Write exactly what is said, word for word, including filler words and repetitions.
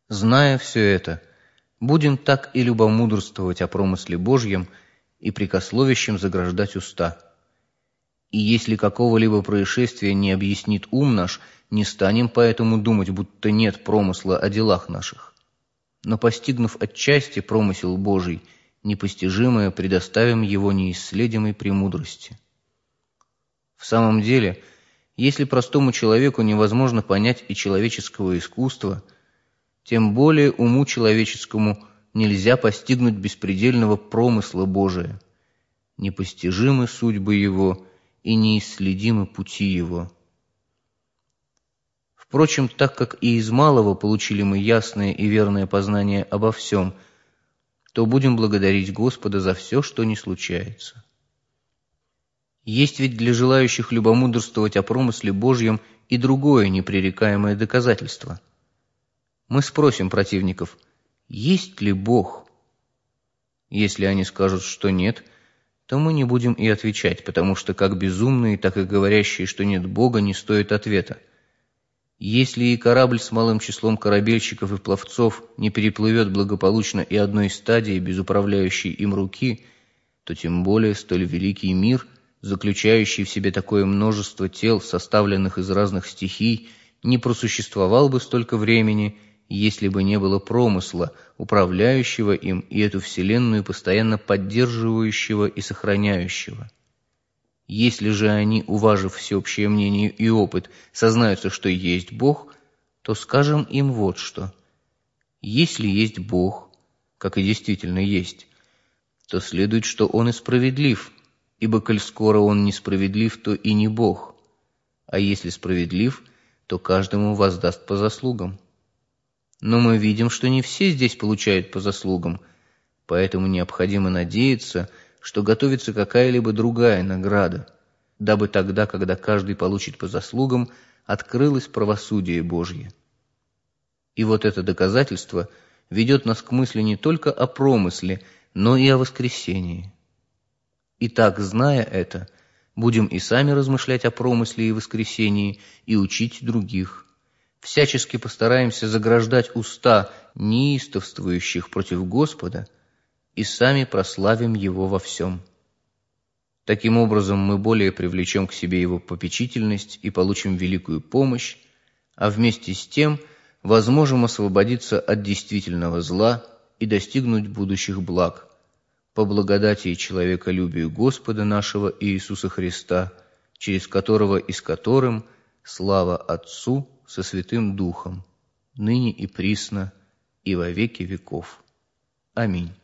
Зная все это, будем так и любомудрствовать о промысле Божьем и прикословящем заграждать уста. И если какого-либо происшествия не объяснит ум наш, не станем поэтому думать, будто нет промысла о делах наших. Но, постигнув отчасти промысел Божий, непостижимое предоставим его неисследимой премудрости. В самом деле, если простому человеку невозможно понять и человеческого искусства, тем более уму человеческому нельзя постигнуть беспредельного промысла Божия, непостижимы судьбы его и неисследимы пути его. Впрочем, так как и из малого получили мы ясное и верное познание обо всем, то будем благодарить Господа за все, что не случается. Есть ведь для желающих любомудрствовать о промысле Божьем и другое непререкаемое доказательство. Мы спросим противников, есть ли Бог? Если они скажут, что нет, то мы не будем и отвечать, потому что как безумные, так и говорящие, что нет Бога, не стоят ответа. Если и корабль с малым числом корабельщиков и пловцов не переплывет благополучно и одной стадии без управляющей им руки, то тем более столь великий мир, заключающий в себе такое множество тел, составленных из разных стихий, не просуществовал бы столько времени, если бы не было промысла, управляющего им и эту вселенную постоянно поддерживающего и сохраняющего. Если же они, уважив всеобщее мнение и опыт, сознаются, что есть Бог, то скажем им вот что. Если есть Бог, как и действительно есть, то следует, что Он и справедлив, ибо коль скоро Он несправедлив, то и не Бог, а если справедлив, то каждому воздаст по заслугам. Но мы видим, что не все здесь получают по заслугам, поэтому необходимо надеяться, что готовится какая-либо другая награда, дабы тогда, когда каждый получит по заслугам, открылось правосудие Божье. И вот это доказательство ведет нас к мысли не только о промысле, но и о воскресении. Итак, зная это, будем и сами размышлять о промысле и воскресении и учить других. Всячески постараемся заграждать уста неистовствующих против Господа и сами прославим Его во всем. Таким образом, мы более привлечем к себе Его попечительность и получим великую помощь, а вместе с тем возможем освободиться от действительного зла и достигнуть будущих благ, по благодати и человеколюбию Господа нашего Иисуса Христа, через которого и с которым слава Отцу со Святым Духом, ныне и присно, и во веки веков. Аминь.